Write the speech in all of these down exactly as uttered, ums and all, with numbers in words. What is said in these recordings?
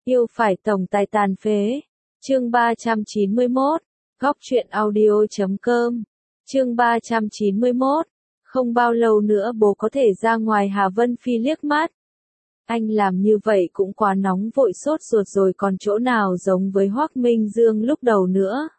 Yêu phải tổng tài tàn phế. Chương ba trăm chín mươi mốt. Góc truyện audio chấm com. Chương ba trăm chín mươi mốt. Không bao lâu nữa bố có thể ra ngoài. Hà Vân Phi liếc mắt. Anh làm như vậy cũng quá nóng vội sốt ruột rồi, còn chỗ nào giống với Hoắc Minh Dương lúc đầu nữa.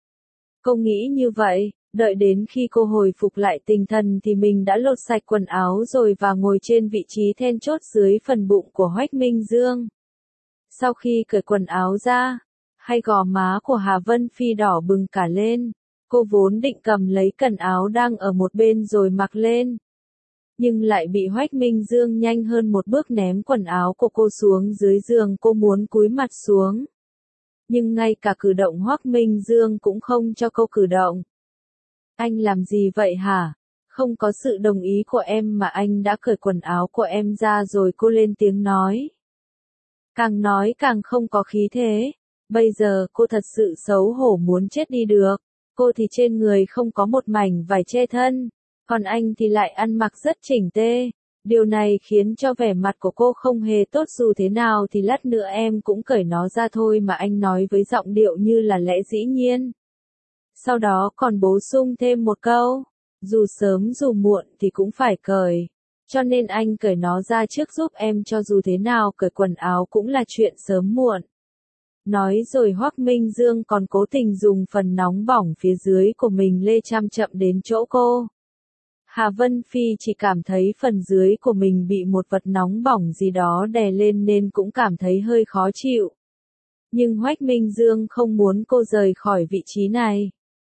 Cô nghĩ như vậy, đợi đến khi cô hồi phục lại tinh thần thì mình đã lột sạch quần áo rồi và ngồi trên vị trí then chốt dưới phần bụng của Hoắc Minh Dương. Sau khi cởi quần áo ra, hai gò má của Hà Vân Phi đỏ bừng cả lên. Cô vốn định cầm lấy cần áo đang ở một bên rồi mặc lên, nhưng lại bị Hoắc Minh Dương nhanh hơn một bước ném quần áo của cô xuống dưới giường. Cô muốn cúi mặt xuống, nhưng ngay cả cử động Hoắc Minh Dương cũng không cho cô cử động. Anh làm gì vậy hả? Không có sự đồng ý của em mà anh đã cởi quần áo của em ra rồi. Cô lên tiếng nói. Càng nói càng không có khí thế. Bây giờ cô thật sự xấu hổ muốn chết đi được. Cô thì trên người không có một mảnh vải che thân, còn anh thì lại ăn mặc rất chỉnh tê. Điều này khiến cho vẻ mặt của cô không hề tốt. Dù thế nào thì lát nữa em cũng cởi nó ra thôi mà, anh nói với giọng điệu như là lẽ dĩ nhiên. Sau đó còn bổ sung thêm một câu, dù sớm dù muộn thì cũng phải cởi. Cho nên anh cởi nó ra trước giúp em, cho dù thế nào cởi quần áo cũng là chuyện sớm muộn. Nói rồi Hoắc Minh Dương còn cố tình dùng phần nóng bỏng phía dưới của mình lê chậm chậm đến chỗ cô. Hà Vân Phi chỉ cảm thấy phần dưới của mình bị một vật nóng bỏng gì đó đè lên nên cũng cảm thấy hơi khó chịu. Nhưng Hoắc Minh Dương không muốn cô rời khỏi vị trí này.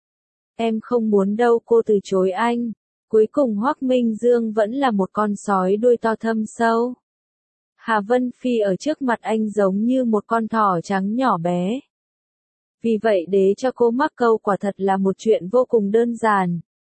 Em không muốn đâu, cô từ chối anh. Cuối cùng Hoắc Minh Dương vẫn là một con sói đuôi to thâm sâu. Hà Vân Phi ở trước mặt anh giống như một con thỏ trắng nhỏ bé. Vì vậy để cho cô mắc câu quả thật là một chuyện vô cùng đơn giản.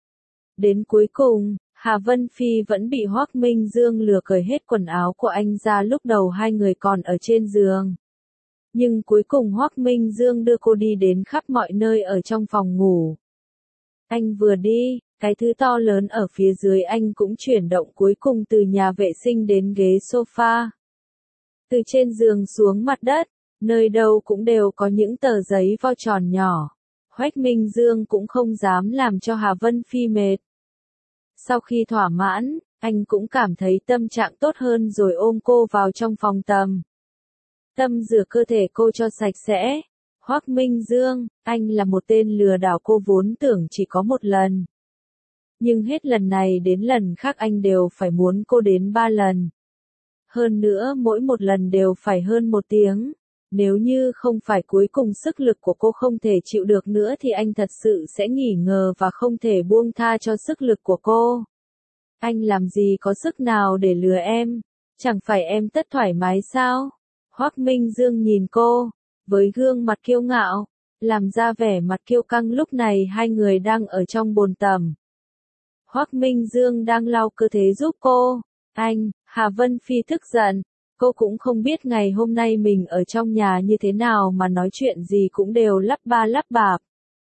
Đến cuối cùng, Hà Vân Phi vẫn bị Hoắc Minh Dương lừa cởi hết quần áo của anh ra. Lúc đầu hai người còn ở trên giường, nhưng cuối cùng Hoắc Minh Dương đưa cô đi đến khắp mọi nơi ở trong phòng ngủ. Anh vừa đi, cái thứ to lớn ở phía dưới anh cũng chuyển động, cuối cùng từ nhà vệ sinh đến ghế sofa, từ trên giường xuống mặt đất, nơi đâu cũng đều có những tờ giấy vo tròn nhỏ. Hoắc Minh Dương cũng không dám làm cho Hà Vân Phi mệt. Sau khi thỏa mãn, anh cũng cảm thấy tâm trạng tốt hơn rồi ôm cô vào trong phòng tắm. Tâm rửa cơ thể cô cho sạch sẽ. Hoắc Minh Dương, anh là một tên lừa đảo. Cô vốn tưởng chỉ có một lần, nhưng hết lần này đến lần khác anh đều phải muốn cô đến ba lần. Hơn nữa mỗi một lần đều phải hơn một tiếng. Nếu như không phải cuối cùng sức lực của cô không thể chịu được nữa thì anh thật sự sẽ nghỉ ngờ và không thể buông tha cho sức lực của cô. Anh làm gì có sức nào để lừa em? Chẳng phải em tất thoải mái sao? Hoắc Minh Dương nhìn cô, với gương mặt kiêu ngạo, làm ra vẻ mặt kiêu căng. Lúc này hai người đang ở trong bồn tắm. Hoắc Minh Dương đang lau cơ thể giúp cô. Anh, Hà Vân Phi tức giận. Cô cũng không biết ngày hôm nay mình ở trong nhà như thế nào mà nói chuyện gì cũng đều lắp ba lắp bạp.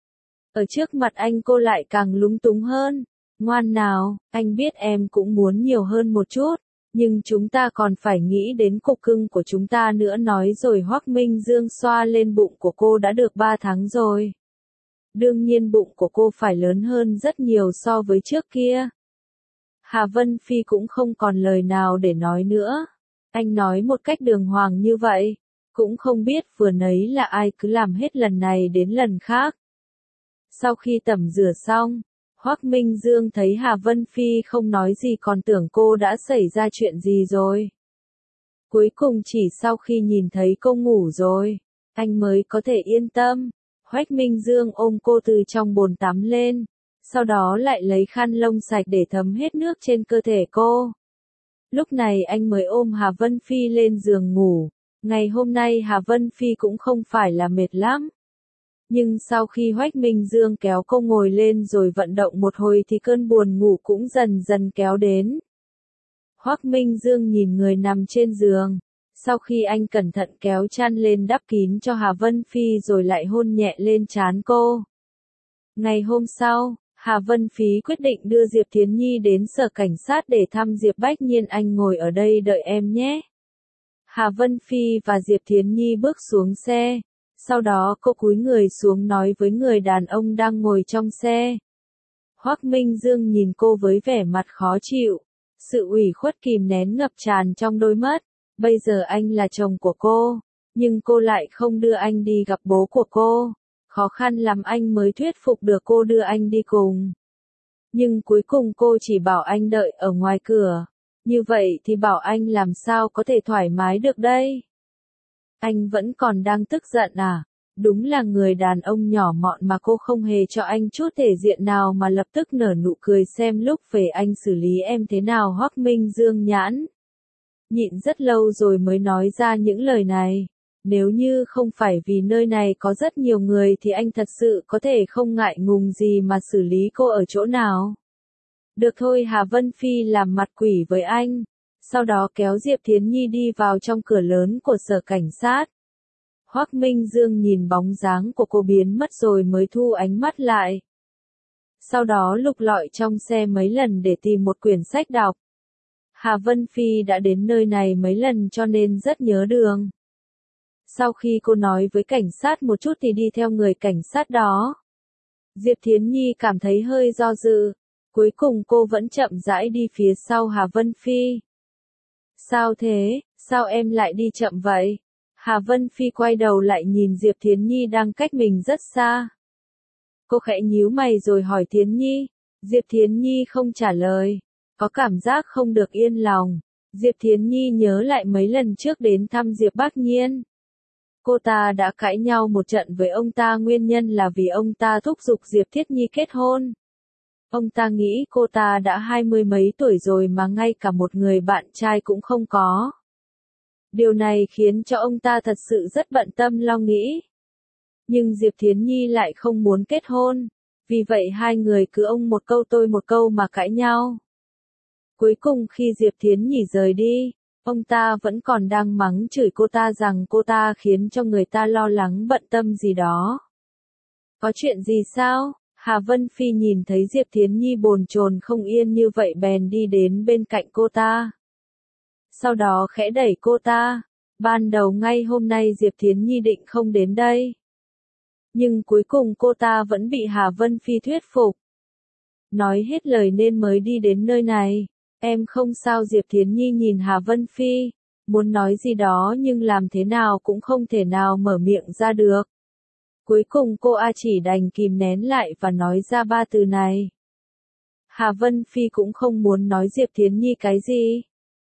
Ở trước mặt anh cô lại càng lúng túng hơn. Ngoan nào, anh biết em cũng muốn nhiều hơn một chút, nhưng chúng ta còn phải nghĩ đến cục cưng của chúng ta nữa. Nói rồi Hoắc Minh Dương xoa lên bụng của cô. Đã được ba tháng rồi. Đương nhiên bụng của cô phải lớn hơn rất nhiều so với trước kia. Hà Vân Phi cũng không còn lời nào để nói nữa. Anh nói một cách đường hoàng như vậy, cũng không biết vừa nấy là ai cứ làm hết lần này đến lần khác. Sau khi tẩm rửa xong, Hoắc Minh Dương thấy Hà Vân Phi không nói gì còn tưởng cô đã xảy ra chuyện gì rồi. Cuối cùng chỉ sau khi nhìn thấy cô ngủ rồi, anh mới có thể yên tâm. Hoắc Minh Dương ôm cô từ trong bồn tắm lên, sau đó lại lấy khăn lông sạch để thấm hết nước trên cơ thể cô. Lúc này anh mới ôm Hà Vân Phi lên giường ngủ. Ngày hôm nay Hà Vân Phi cũng không phải là mệt lắm. Nhưng sau khi Hoắc Minh Dương kéo cô ngồi lên rồi vận động một hồi thì cơn buồn ngủ cũng dần dần kéo đến. Hoắc Minh Dương nhìn người nằm trên giường. Sau khi anh cẩn thận kéo chăn lên đắp kín cho Hà Vân Phi rồi lại hôn nhẹ lên trán cô. Ngày hôm sau, Hà Vân Phi quyết định đưa Diệp Thiến Nhi đến sở cảnh sát để thăm Diệp Bách Nhiên. Anh ngồi ở đây đợi em nhé. Hà Vân Phi và Diệp Thiến Nhi bước xuống xe. Sau đó cô cúi người xuống nói với người đàn ông đang ngồi trong xe. Hoắc Minh Dương nhìn cô với vẻ mặt khó chịu. Sự ủy khuất kìm nén ngập tràn trong đôi mắt. Bây giờ anh là chồng của cô, nhưng cô lại không đưa anh đi gặp bố của cô. Khó khăn lắm anh mới thuyết phục được cô đưa anh đi cùng. Nhưng cuối cùng cô chỉ bảo anh đợi ở ngoài cửa. Như vậy thì bảo anh làm sao có thể thoải mái được đây? Anh vẫn còn đang tức giận à? Đúng là người đàn ông nhỏ mọn mà cô không hề cho anh chút thể diện nào mà lập tức nở nụ cười xem lúc về anh xử lý em thế nào. Hoắc Minh Dương nhãn nhịn rất lâu rồi mới nói ra những lời này. Nếu như không phải vì nơi này có rất nhiều người thì anh thật sự có thể không ngại ngùng gì mà xử lý cô ở chỗ nào. Được thôi, Hà Vân Phi làm mặt quỷ với anh. Sau đó kéo Diệp Thiến Nhi đi vào trong cửa lớn của sở cảnh sát. Hoắc Minh Dương nhìn bóng dáng của cô biến mất rồi mới thu ánh mắt lại. Sau đó lục lọi trong xe mấy lần để tìm một quyển sách đọc. Hà Vân Phi đã đến nơi này mấy lần cho nên rất nhớ đường. Sau khi cô nói với cảnh sát một chút thì đi theo người cảnh sát đó. Diệp Thiến Nhi cảm thấy hơi do dự. Cuối cùng cô vẫn chậm rãi đi phía sau Hà Vân Phi. Sao thế, sao em lại đi chậm vậy? Hà Vân Phi quay đầu lại nhìn Diệp Thiến Nhi đang cách mình rất xa. Cô khẽ nhíu mày rồi hỏi Thiến Nhi. Diệp Thiến Nhi không trả lời. Có cảm giác không được yên lòng. Diệp Thiến Nhi nhớ lại mấy lần trước đến thăm Diệp Bác Nhiên. Cô ta đã cãi nhau một trận với ông ta, nguyên nhân là vì ông ta thúc giục Diệp Thiết Nhi kết hôn. Ông ta nghĩ cô ta đã hai mươi mấy tuổi rồi mà ngay cả một người bạn trai cũng không có. Điều này khiến cho ông ta thật sự rất bận tâm lo nghĩ. Nhưng Diệp Thiến Nhi lại không muốn kết hôn. Vì vậy hai người cứ ông một câu tôi một câu mà cãi nhau. Cuối cùng khi Diệp Thiến Nhi rời đi, ông ta vẫn còn đang mắng chửi cô ta rằng cô ta khiến cho người ta lo lắng bận tâm gì đó. Có chuyện gì sao? Hà Vân Phi nhìn thấy Diệp Thiến Nhi bồn chồn không yên như vậy bèn đi đến bên cạnh cô ta. Sau đó khẽ đẩy cô ta. Ban đầu ngay hôm nay Diệp Thiến Nhi định không đến đây. Nhưng cuối cùng cô ta vẫn bị Hà Vân Phi thuyết phục. Nói hết lời nên mới đi đến nơi này. Em không sao. Diệp Thiến Nhi nhìn Hà Vân Phi, muốn nói gì đó nhưng làm thế nào cũng không thể nào mở miệng ra được. Cuối cùng cô A chỉ đành kìm nén lại và nói ra ba từ này. Hà Vân Phi cũng không muốn nói Diệp Thiến Nhi cái gì.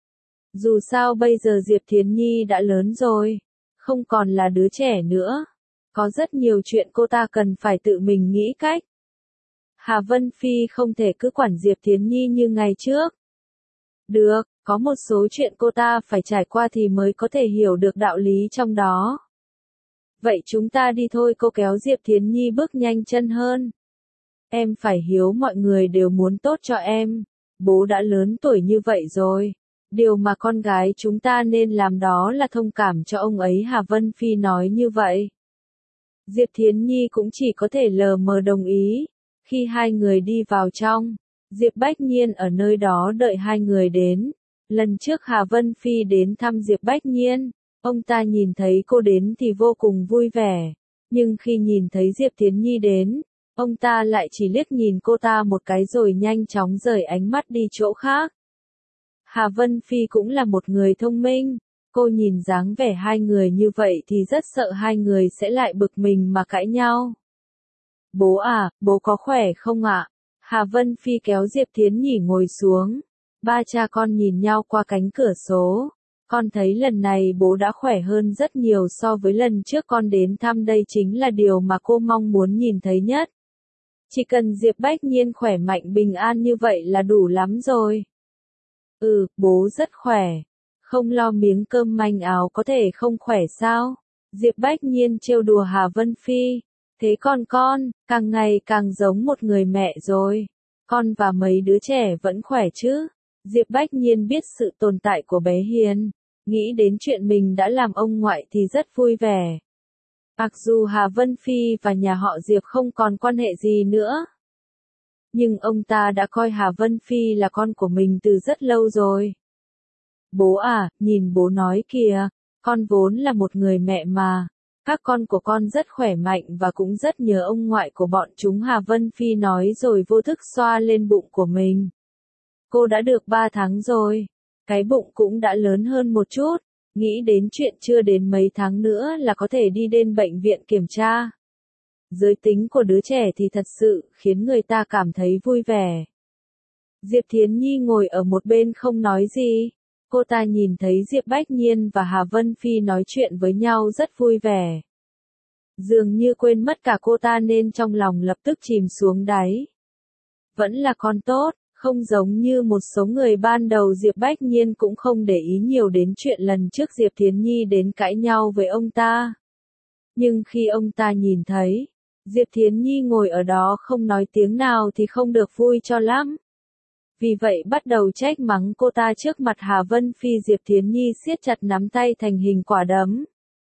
Dù sao bây giờ Diệp Thiến Nhi đã lớn rồi, không còn là đứa trẻ nữa. Có rất nhiều chuyện cô ta cần phải tự mình nghĩ cách. Hà Vân Phi không thể cứ quản Diệp Thiến Nhi như ngày trước. Được, có một số chuyện cô ta phải trải qua thì mới có thể hiểu được đạo lý trong đó. Vậy chúng ta đi thôi. Cô kéo Diệp Thiến Nhi bước nhanh chân hơn. Em phải hiếu, mọi người đều muốn tốt cho em. Bố đã lớn tuổi như vậy rồi. Điều mà con gái chúng ta nên làm đó là thông cảm cho ông ấy. Hà Vân Phi nói như vậy. Diệp Thiến Nhi cũng chỉ có thể lờ mờ đồng ý. Khi hai người đi vào trong, Diệp Bách Nhiên ở nơi đó đợi hai người đến. Lần trước Hà Vân Phi đến thăm Diệp Bách Nhiên, ông ta nhìn thấy cô đến thì vô cùng vui vẻ. Nhưng khi nhìn thấy Diệp Thiến Nhi đến, ông ta lại chỉ liếc nhìn cô ta một cái rồi nhanh chóng rời ánh mắt đi chỗ khác. Hà Vân Phi cũng là một người thông minh. Cô nhìn dáng vẻ hai người như vậy thì rất sợ hai người sẽ lại bực mình mà cãi nhau. Bố à, bố có khỏe không ạ? Hà Vân Phi kéo Diệp Thiến Nhi ngồi xuống. Ba cha con nhìn nhau qua cánh cửa sổ. Con thấy lần này bố đã khỏe hơn rất nhiều so với lần trước con đến thăm, đây chính là điều mà cô mong muốn nhìn thấy nhất. Chỉ cần Diệp Bách Nhiên khỏe mạnh bình an như vậy là đủ lắm rồi. Ừ, bố rất khỏe. Không lo miếng cơm manh áo có thể không khỏe sao? Diệp Bách Nhiên trêu đùa Hà Vân Phi. Thế con con, càng ngày càng giống một người mẹ rồi. Con và mấy đứa trẻ vẫn khỏe chứ? Diệp Bách Nhiên biết sự tồn tại của bé Hiền. Nghĩ đến chuyện mình đã làm ông ngoại thì rất vui vẻ. Mặc dù Hà Vân Phi và nhà họ Diệp không còn quan hệ gì nữa, nhưng ông ta đã coi Hà Vân Phi là con của mình từ rất lâu rồi. Bố à, nhìn bố nói kìa, con vốn là một người mẹ mà. Các con của con rất khỏe mạnh và cũng rất nhớ ông ngoại của bọn chúng, Hà Vân Phi nói rồi vô thức xoa lên bụng của mình. Cô đã được ba tháng rồi. Cái bụng cũng đã lớn hơn một chút. Nghĩ đến chuyện chưa đến mấy tháng nữa là có thể đi đến bệnh viện kiểm tra. Giới tính của đứa trẻ thì thật sự khiến người ta cảm thấy vui vẻ. Diệp Thiến Nhi ngồi ở một bên không nói gì. Cô ta nhìn thấy Diệp Bách Nhiên và Hà Vân Phi nói chuyện với nhau rất vui vẻ. Dường như quên mất cả cô ta nên trong lòng lập tức chìm xuống đáy. Vẫn là con tốt, không giống như một số người ban đầu. Diệp Bách Nhiên cũng không để ý nhiều đến chuyện lần trước Diệp Thiến Nhi đến cãi nhau với ông ta. Nhưng khi ông ta nhìn thấy Diệp Thiến Nhi ngồi ở đó không nói tiếng nào thì không được vui cho lắm. Vì vậy bắt đầu trách mắng cô ta trước mặt Hà Vân Phi. Diệp Thiến Nhi siết chặt nắm tay thành hình quả đấm.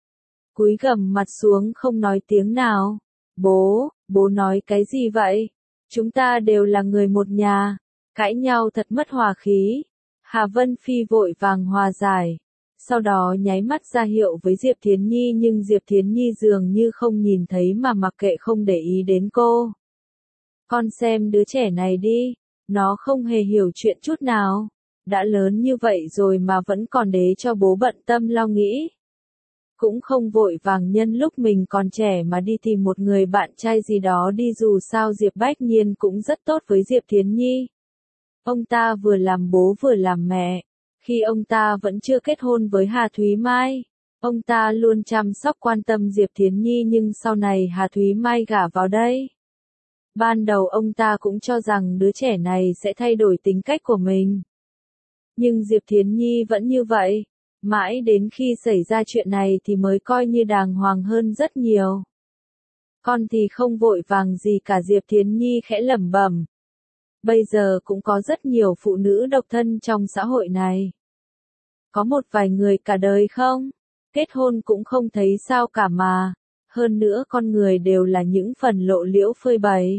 Cúi gằm mặt xuống không nói tiếng nào. Bố, bố nói cái gì vậy? Chúng ta đều là người một nhà. Cãi nhau thật mất hòa khí. Hà Vân Phi vội vàng hòa giải. Sau đó nháy mắt ra hiệu với Diệp Thiến Nhi nhưng Diệp Thiến Nhi dường như không nhìn thấy mà mặc kệ không để ý đến cô. Con xem đứa trẻ này đi. Nó không hề hiểu chuyện chút nào. Đã lớn như vậy rồi mà vẫn còn để cho bố bận tâm lo nghĩ. Cũng không vội vàng nhân lúc mình còn trẻ mà đi tìm một người bạn trai gì đó đi. Dù sao Diệp Bách Nhiên cũng rất tốt với Diệp Thiến Nhi. Ông ta vừa làm bố vừa làm mẹ. Khi ông ta vẫn chưa kết hôn với Hà Thúy Mai, ông ta luôn chăm sóc quan tâm Diệp Thiến Nhi nhưng sau này Hà Thúy Mai gả vào đây. Ban đầu ông ta cũng cho rằng đứa trẻ này sẽ thay đổi tính cách của mình. Nhưng Diệp Thiến Nhi vẫn như vậy. Mãi đến khi xảy ra chuyện này thì mới coi như đàng hoàng hơn rất nhiều. Con thì không vội vàng gì cả. Diệp Thiến Nhi khẽ lẩm bẩm. Bây giờ cũng có rất nhiều phụ nữ độc thân trong xã hội này. Có một vài người cả đời không kết hôn cũng không thấy sao cả mà. Hơn nữa con người đều là những phần lộ liễu phơi bày.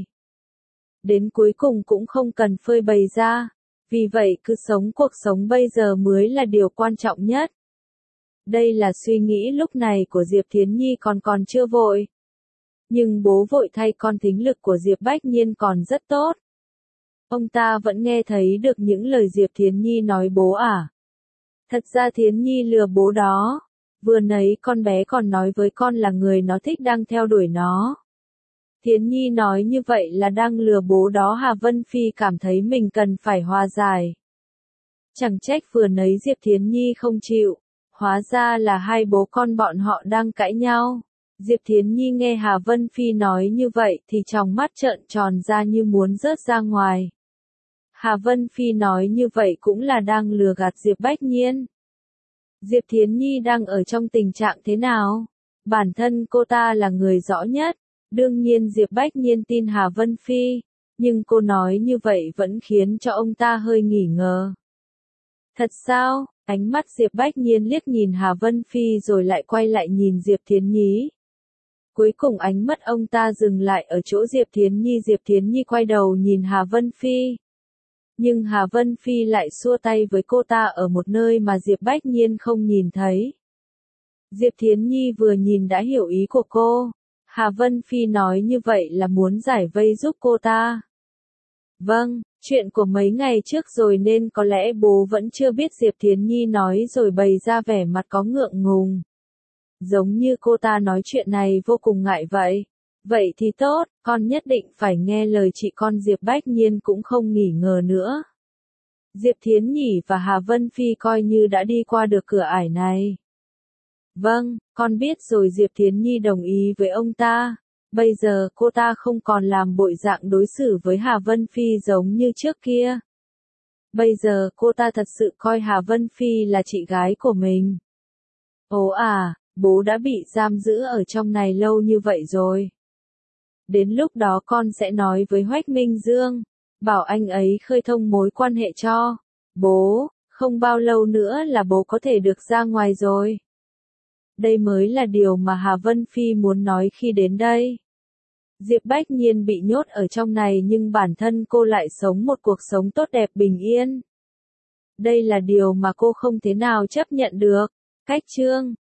Đến cuối cùng cũng không cần phơi bày ra. Vì vậy cứ sống cuộc sống bây giờ mới là điều quan trọng nhất. Đây là suy nghĩ lúc này của Diệp Thiến Nhi còn còn chưa vội. Nhưng bố vội thay con. Thính lực của Diệp Bách Nhiên còn rất tốt. Ông ta vẫn nghe thấy được những lời Diệp Thiến Nhi nói. Bố à? Thật ra Thiến Nhi lừa bố đó. Vừa nãy con bé còn nói với con là người nó thích đang theo đuổi nó. Thiến Nhi nói như vậy là đang lừa bố đó. Hà Vân Phi cảm thấy mình cần phải hòa giải. Chẳng trách vừa nãy Diệp Thiến Nhi không chịu. Hóa ra là hai bố con bọn họ đang cãi nhau. Diệp Thiến Nhi nghe Hà Vân Phi nói như vậy thì trong mắt trợn tròn ra như muốn rớt ra ngoài. Hà Vân Phi nói như vậy cũng là đang lừa gạt Diệp Bách Nhiên. Diệp Thiến Nhi đang ở trong tình trạng thế nào? Bản thân cô ta là người rõ nhất. Đương nhiên Diệp Bách Nhiên tin Hà Vân Phi. Nhưng cô nói như vậy vẫn khiến cho ông ta hơi nghi ngờ. Thật sao? Ánh mắt Diệp Bách Nhiên liếc nhìn Hà Vân Phi rồi lại quay lại nhìn Diệp Thiến Nhi. Cuối cùng ánh mắt ông ta dừng lại ở chỗ Diệp Thiến Nhi. Diệp Thiến Nhi quay đầu nhìn Hà Vân Phi. Nhưng Hà Vân Phi lại xua tay với cô ta ở một nơi mà Diệp Bách Nhiên không nhìn thấy. Diệp Thiến Nhi vừa nhìn đã hiểu ý của cô. Hà Vân Phi nói như vậy là muốn giải vây giúp cô ta. Vâng, chuyện của mấy ngày trước rồi nên có lẽ bố vẫn chưa biết. Diệp Thiến Nhi nói rồi bày ra vẻ mặt có ngượng ngùng. Giống như cô ta nói chuyện này vô cùng ngại vậy. Vậy thì tốt, con nhất định phải nghe lời chị con. Diệp Bách Nhiên cũng không nghỉ ngờ nữa. Diệp Thiến Nhi và Hà Vân Phi coi như đã đi qua được cửa ải này. Vâng, con biết rồi. Diệp Thiến Nhi đồng ý với ông ta. Bây giờ cô ta không còn làm bộ dạng đối xử với Hà Vân Phi giống như trước kia. Bây giờ cô ta thật sự coi Hà Vân Phi là chị gái của mình. Ồ à, bố đã bị giam giữ ở trong này lâu như vậy rồi. Đến lúc đó con sẽ nói với Hoách Minh Dương, bảo anh ấy khơi thông mối quan hệ cho bố. Không bao lâu nữa là bố có thể được ra ngoài rồi. Đây mới là điều mà Hà Vân Phi muốn nói khi đến đây. Diệp Bách Nhiên bị nhốt ở trong này nhưng bản thân cô lại sống một cuộc sống tốt đẹp bình yên. Đây là điều mà cô không thể nào chấp nhận được. Cách chương